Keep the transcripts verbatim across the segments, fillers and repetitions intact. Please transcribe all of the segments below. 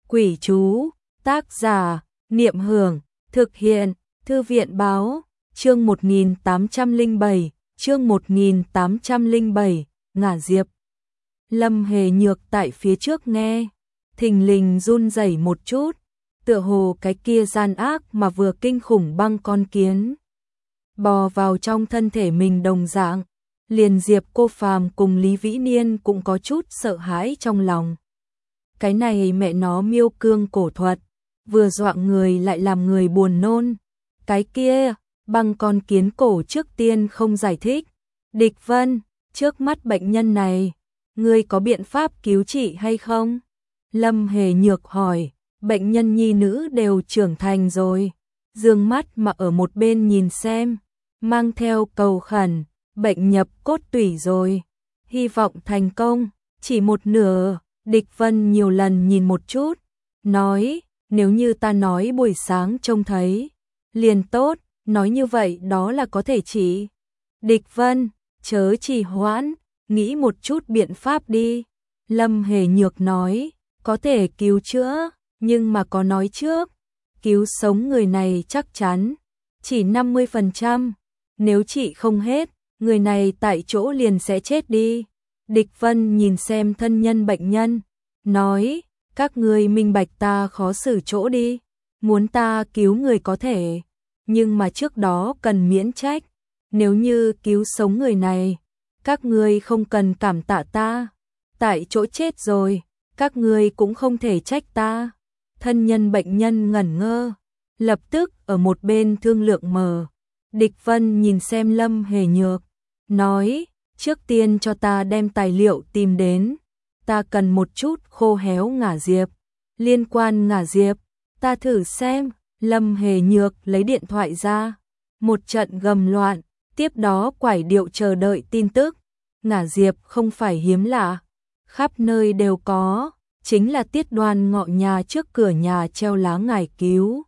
Quỷ chú, tác giả, Niệm Hưởng, thực hiện, Thư viện báo, chương một nghìn tám trăm lẻ bảy, chương một nghìn tám trăm lẻ bảy, ngả diệp. Lâm Hề Nhược tại phía trước nghe, thình lình run rẩy một chút, tựa hồ cái kia gian ác mà vừa kinh khủng băng con kiến bò vào trong thân thể mình đồng dạng, liền Diệp Cô Phàm cùng Lý Vĩ Niên cũng có chút sợ hãi trong lòng. Cái này mẹ nó miêu cương cổ thuật, vừa dọa người lại làm người buồn nôn. Cái kia, băng con kiến cổ trước tiên không giải thích. Địch Vân, trước mắt bệnh nhân này, ngươi có biện pháp cứu trị hay không? Lâm Hề Nhược hỏi, bệnh nhân nhi nữ đều trưởng thành rồi. Dương mắt mà ở một bên nhìn xem, mang theo cầu khẩn, bệnh nhập cốt tủy rồi. Hy vọng thành công, chỉ một nửa. Địch Vân nhiều lần nhìn một chút, nói, nếu như ta nói buổi sáng trông thấy, liền tốt, nói như vậy đó là có thể chỉ. Địch Vân, chớ trì hoãn, nghĩ một chút biện pháp đi. Lâm Hề Nhược nói, có thể cứu chữa, nhưng mà có nói trước, cứu sống người này chắc chắn, chỉ năm mươi phần trăm, nếu trị không hết, người này tại chỗ liền sẽ chết đi. Địch Vân nhìn xem thân nhân bệnh nhân, nói, các ngươi minh bạch ta khó xử chỗ đi, muốn ta cứu người có thể, nhưng mà trước đó cần miễn trách, nếu như cứu sống người này, các ngươi không cần cảm tạ ta, tại chỗ chết rồi, các ngươi cũng không thể trách ta. Thân nhân bệnh nhân ngẩn ngơ, lập tức ở một bên thương lượng mờ. Địch Vân nhìn xem Lâm Hề Nhược, nói, trước tiên cho ta đem tài liệu tìm đến, ta cần một chút khô héo ngả diệp. Liên quan ngả diệp, ta thử xem. Lâm Hề Nhược lấy điện thoại ra, một trận gầm loạn, tiếp đó quải điệu chờ đợi tin tức. Ngả diệp không phải hiếm lạ, khắp nơi đều có, chính là Tiết Đoan Ngọ nhà trước cửa nhà treo lá ngải cứu,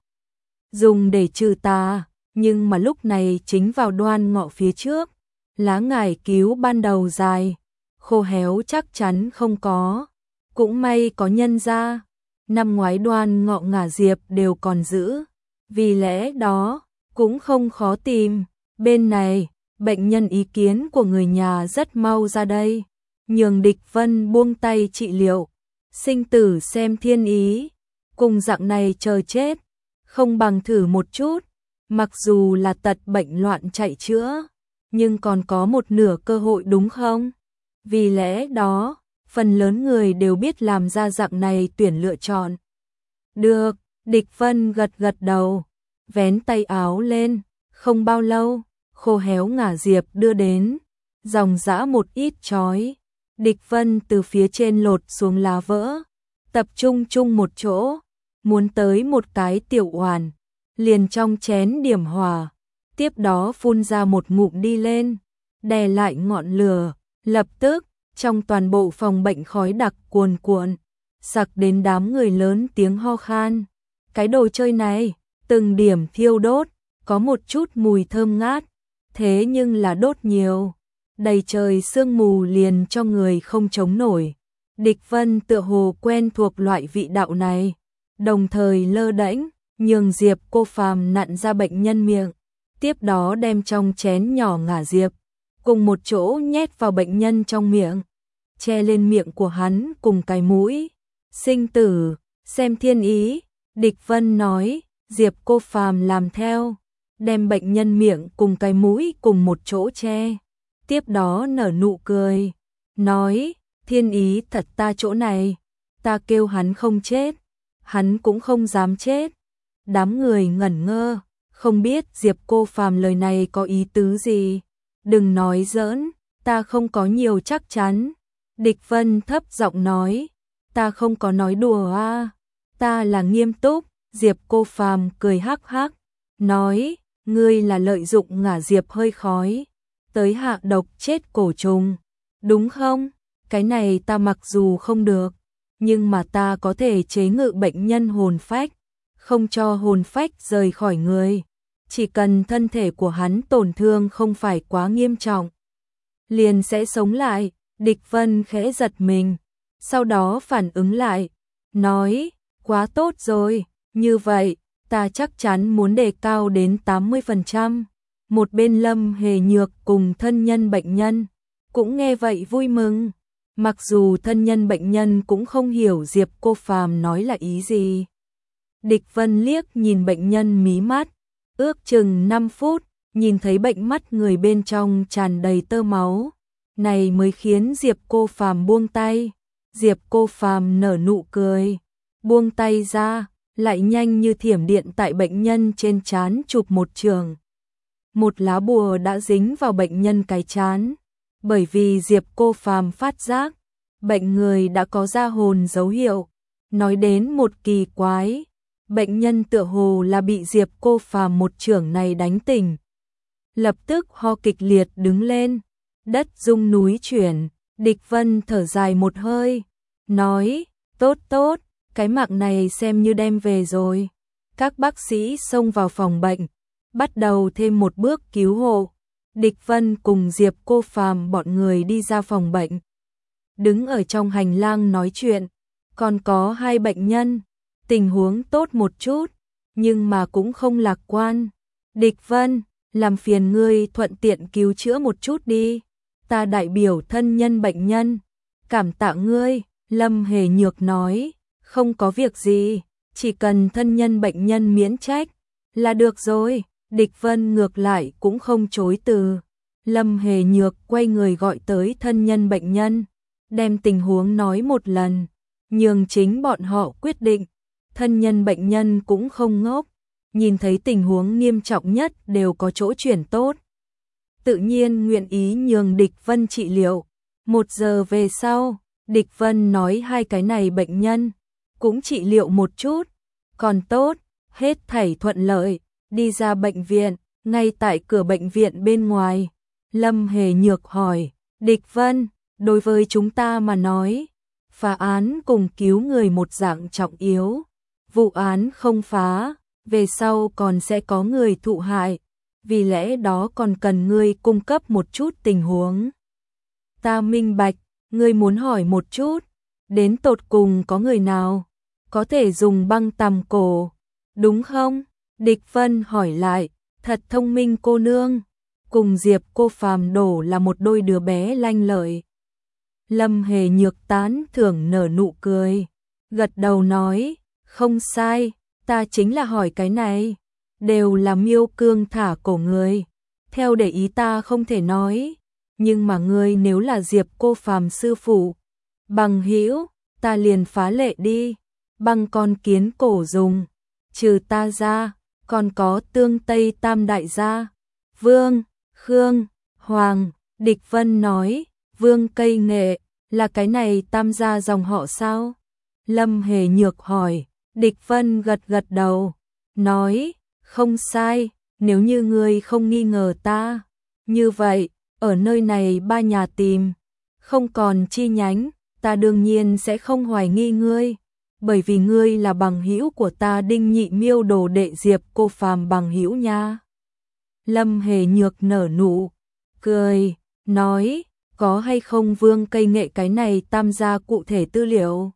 dùng để trừ tà, nhưng mà lúc này chính vào Đoan Ngọ phía trước. Lá ngải cứu ban đầu dài, khô héo chắc chắn không có, cũng may có nhân ra, năm ngoái Đoan Ngọ ngả diệp đều còn giữ, vì lẽ đó, cũng không khó tìm. Bên này, bệnh nhân ý kiến của người nhà rất mau ra đây, nhường Địch Vân buông tay trị liệu, sinh tử xem thiên ý, cùng dạng này chờ chết, không bằng thử một chút, mặc dù là tật bệnh loạn chạy chữa, nhưng còn có một nửa cơ hội đúng không? Vì lẽ đó, phần lớn người đều biết làm ra dạng này tuyển lựa chọn. Được, Địch Vân gật gật đầu, vén tay áo lên, không bao lâu, khô héo ngả diệp đưa đến, dòng dã một ít chói. Địch Vân từ phía trên lột xuống lá vỡ, tập trung chung một chỗ, muốn tới một cái tiểu oàn, liền trong chén điểm hỏa. Tiếp đó phun ra một ngụm đi lên, đè lại ngọn lửa, lập tức, trong toàn bộ phòng bệnh khói đặc cuồn cuộn, sặc đến đám người lớn tiếng ho khan. Cái đồ chơi này, từng điểm thiêu đốt, có một chút mùi thơm ngát, thế nhưng là đốt nhiều, đầy trời sương mù liền cho người không chống nổi. Địch Vân tựa hồ quen thuộc loại vị đạo này, đồng thời lơ đễnh, nhường Diệp Cô Phàm nặn ra bệnh nhân miệng. Tiếp đó đem trong chén nhỏ ngả diệp, cùng một chỗ nhét vào bệnh nhân trong miệng, che lên miệng của hắn cùng cái mũi. Sinh tử, xem thiên ý, Địch Vân nói, Diệp Cô Phàm làm theo, đem bệnh nhân miệng cùng cái mũi cùng một chỗ che. Tiếp đó nở nụ cười, nói, thiên ý thật ta chỗ này, ta kêu hắn không chết, hắn cũng không dám chết. Đám người ngẩn ngơ, không biết Diệp Cô Phàm lời này có ý tứ gì. Đừng nói giỡn, ta không có nhiều chắc chắn. Địch Vân thấp giọng nói, ta không có nói đùa à, ta là nghiêm túc. Diệp Cô Phàm cười hắc hắc, nói, ngươi là lợi dụng ngả diệp hơi khói, tới hạ độc chết cổ trùng, đúng không? Cái này ta mặc dù không được, nhưng mà ta có thể chế ngự bệnh nhân hồn phách, không cho hồn phách rời khỏi người. Chỉ cần thân thể của hắn tổn thương không phải quá nghiêm trọng, liền sẽ sống lại. Địch Vân khẽ giật mình, sau đó phản ứng lại, nói, Quá tốt rồi, như vậy, ta chắc chắn muốn đề cao đến tám mươi phần trăm. Một bên Lâm Hề Nhược cùng thân nhân bệnh nhân, cũng nghe vậy vui mừng. Mặc dù thân nhân bệnh nhân cũng không hiểu Diệp Cô Phàm nói là ý gì. Địch Vân liếc nhìn bệnh nhân mí mắt, ước chừng năm phút, nhìn thấy bệnh mắt người bên trong tràn đầy tơ máu. Này mới khiến Diệp Cô Phàm buông tay. Diệp Cô Phàm nở nụ cười, buông tay ra, lại nhanh như thiểm điện tại bệnh nhân trên trán chụp một trường. Một lá bùa đã dính vào bệnh nhân cái trán, bởi vì Diệp Cô Phàm phát giác, bệnh người đã có ra hồn dấu hiệu. Nói đến một kỳ quái, bệnh nhân tựa hồ là bị Diệp Cô Phàm một chưởng này đánh tỉnh. Lập tức ho kịch liệt đứng lên, đất rung núi chuyển, Địch Vân thở dài một hơi, nói, tốt tốt, cái mạng này xem như đem về rồi. Các bác sĩ xông vào phòng bệnh, bắt đầu thêm một bước cứu hộ. Địch Vân cùng Diệp Cô Phàm bọn người đi ra phòng bệnh, đứng ở trong hành lang nói chuyện. Còn có hai bệnh nhân, tình huống tốt một chút, nhưng mà cũng không lạc quan. Địch Vân, làm phiền ngươi thuận tiện cứu chữa một chút đi. Ta đại biểu thân nhân bệnh nhân, cảm tạ ngươi. Lâm Hề Nhược nói, không có việc gì, chỉ cần thân nhân bệnh nhân miễn trách là được rồi. Địch Vân ngược lại cũng không chối từ. Lâm Hề Nhược quay người gọi tới thân nhân bệnh nhân, đem tình huống nói một lần, nhường chính bọn họ quyết định. Thân nhân bệnh nhân cũng không ngốc, nhìn thấy tình huống nghiêm trọng nhất đều có chỗ chuyển tốt, tự nhiên nguyện ý nhường Địch Vân trị liệu. Một giờ về sau, Địch Vân nói hai cái này bệnh nhân cũng trị liệu một chút, còn tốt, hết thảy thuận lợi. Đi ra bệnh viện, ngay tại cửa bệnh viện bên ngoài, Lâm Hề Nhược hỏi, Địch Vân, đối với chúng ta mà nói, phá án cùng cứu người một dạng trọng yếu. Vụ án không phá, về sau còn sẽ có người thụ hại, vì lẽ đó còn cần ngươi cung cấp một chút tình huống. Ta minh bạch, ngươi muốn hỏi một chút, đến tột cùng có người nào có thể dùng băng tằm cổ, đúng không? Địch Vân hỏi lại, thật thông minh cô nương, cùng Diệp Cô Phàm đổ là một đôi đứa bé lanh lợi. Lâm Hề Nhược tán thưởng nở nụ cười, gật đầu nói, không sai, ta chính là hỏi cái này, đều là miêu cương thả cổ người. Theo để ý ta không thể nói, nhưng mà ngươi nếu là Diệp Cô Phàm sư phụ, bằng hữu, ta liền phá lệ đi, băng con kiến cổ dùng, trừ ta ra, còn có Tương Tây Tam đại gia, Vương, Khương, Hoàng. Địch Vân nói, Vương Cây Nghệ, là cái này tam gia dòng họ sao? Lâm Hề Nhược hỏi. Địch Vân gật gật đầu, nói, không sai, nếu như ngươi không nghi ngờ ta, như vậy, ở nơi này ba nhà tìm, không còn chi nhánh, ta đương nhiên sẽ không hoài nghi ngươi, bởi vì ngươi là bằng hữu của ta Đinh Nhị Miêu đồ đệ Diệp Cô Phàm bằng hữu nha. Lâm Hề Nhược nở nụ cười, nói, có hay không Vương Cây Nghệ cái này tam gia cụ thể tư liệu?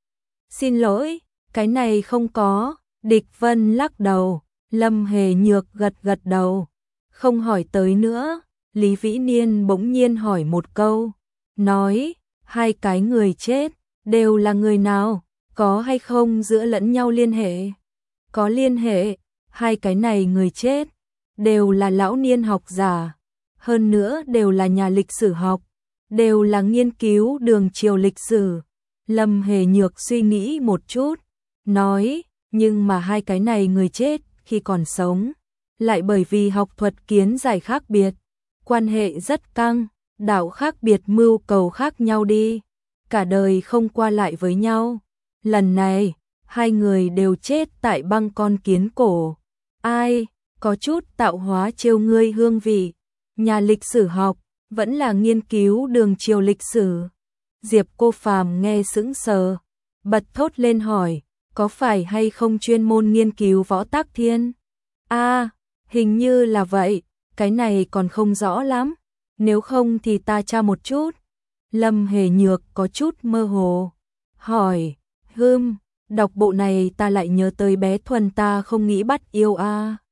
Xin lỗi, cái này không có. Địch Vân lắc đầu. Lâm Hề Nhược gật gật đầu, không hỏi tới nữa. Lý Vĩ Niên bỗng nhiên hỏi một câu, nói, hai cái người chết đều là người nào, có hay không giữa lẫn nhau liên hệ? Có liên hệ, hai cái này người chết đều là lão niên học giả, hơn nữa đều là nhà lịch sử học, đều là nghiên cứu đường triều lịch sử. Lâm Hề Nhược suy nghĩ một chút, nói, nhưng mà hai cái này người chết khi còn sống, lại bởi vì học thuật kiến giải khác biệt, quan hệ rất căng, đạo khác biệt mưu cầu khác nhau đi, cả đời không qua lại với nhau. Lần này, hai người đều chết tại băng con kiến cổ. Ai, có chút tạo hóa trêu ngươi hương vị, nhà lịch sử học, vẫn là nghiên cứu đường triều lịch sử. Diệp Cô Phàm nghe sững sờ, bật thốt lên hỏi, có phải hay không chuyên môn nghiên cứu võ tắc thiên? A, à, hình như là vậy, cái này còn không rõ lắm, nếu không thì ta tra một chút. Lâm Hề Nhược có chút mơ hồ, hỏi, hừm, Đọc bộ này ta lại nhớ tới bé Thuần ta không nghĩ bắt yêu a.